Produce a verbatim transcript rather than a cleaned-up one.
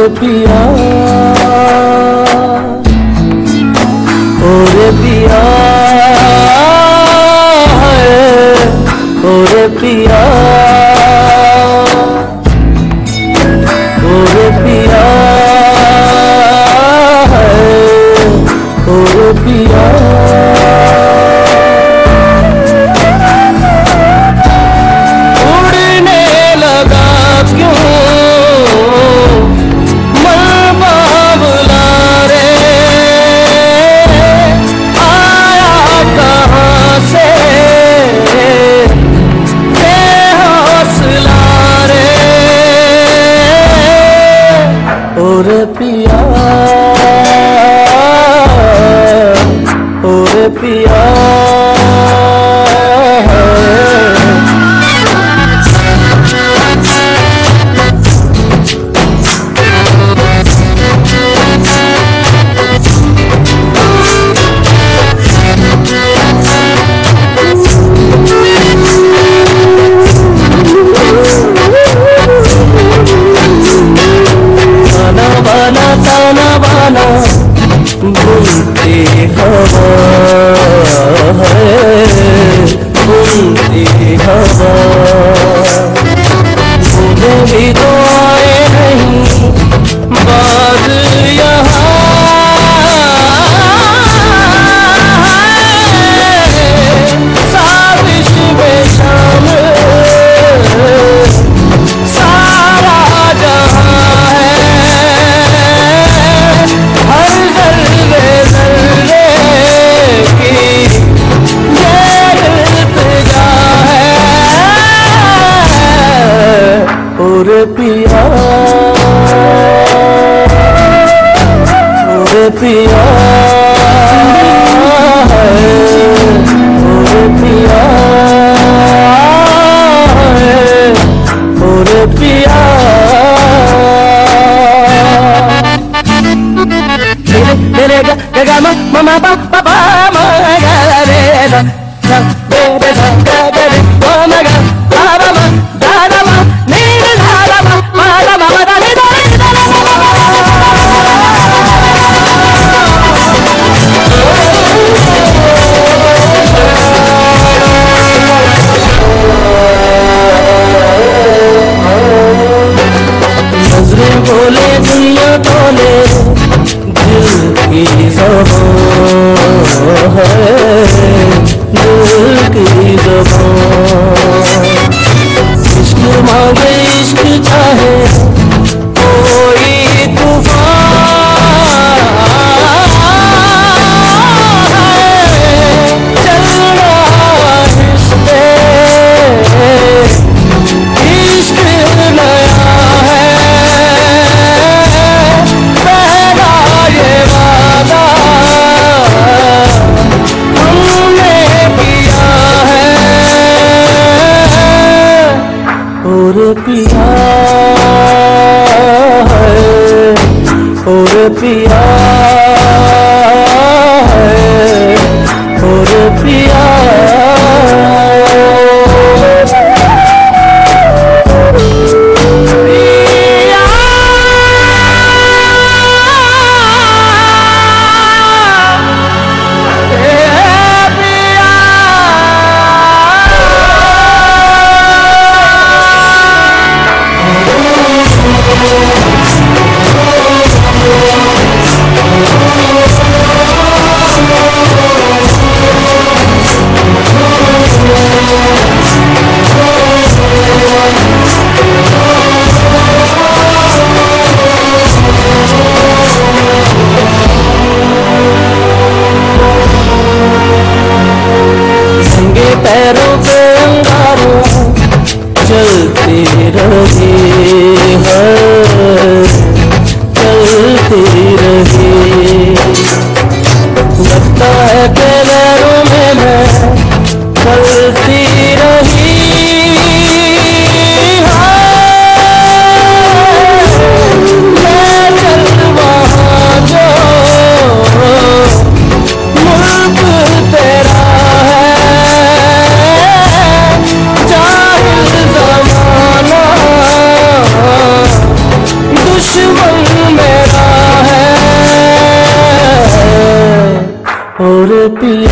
पिया ओरे पिया ओरे पिया ओरे पिया ओरे पिया उड़ने लगा क्यों ओरे पिया ओरे पिया ताना बाना बुनती हवा है बुनती हवा मुझे भी तो आए नहीं बाज यहाँ साजिश में शामिल ओरे पिया ओरे पिया ओरे पिया ओरे पिया मेरे गा गा मा मा पा पा पा मा गा रे सा सा रे रे सा गा गा रे मा मा गा पा पा मा गा गा मा नी रे सा गा मा मा गा मा मा दा रे दा रे दा नजरें बोले दुनिया बोले दिल की ज़बान है दिल की ज़बान इश्क मांगे इश्क चाहे कोई तूफान है चल रहा इश्क नया है पहला ये वादा हमने किया है ओरे पिया ओरे पिया ओरे पिया पैरों पे अंगारों चलते रहे हैं चलते रहे लगता है कि लहरों में मैं चलती रही मैं चल वहाँ जो मुल्क तेरा दुश्मन रे पिया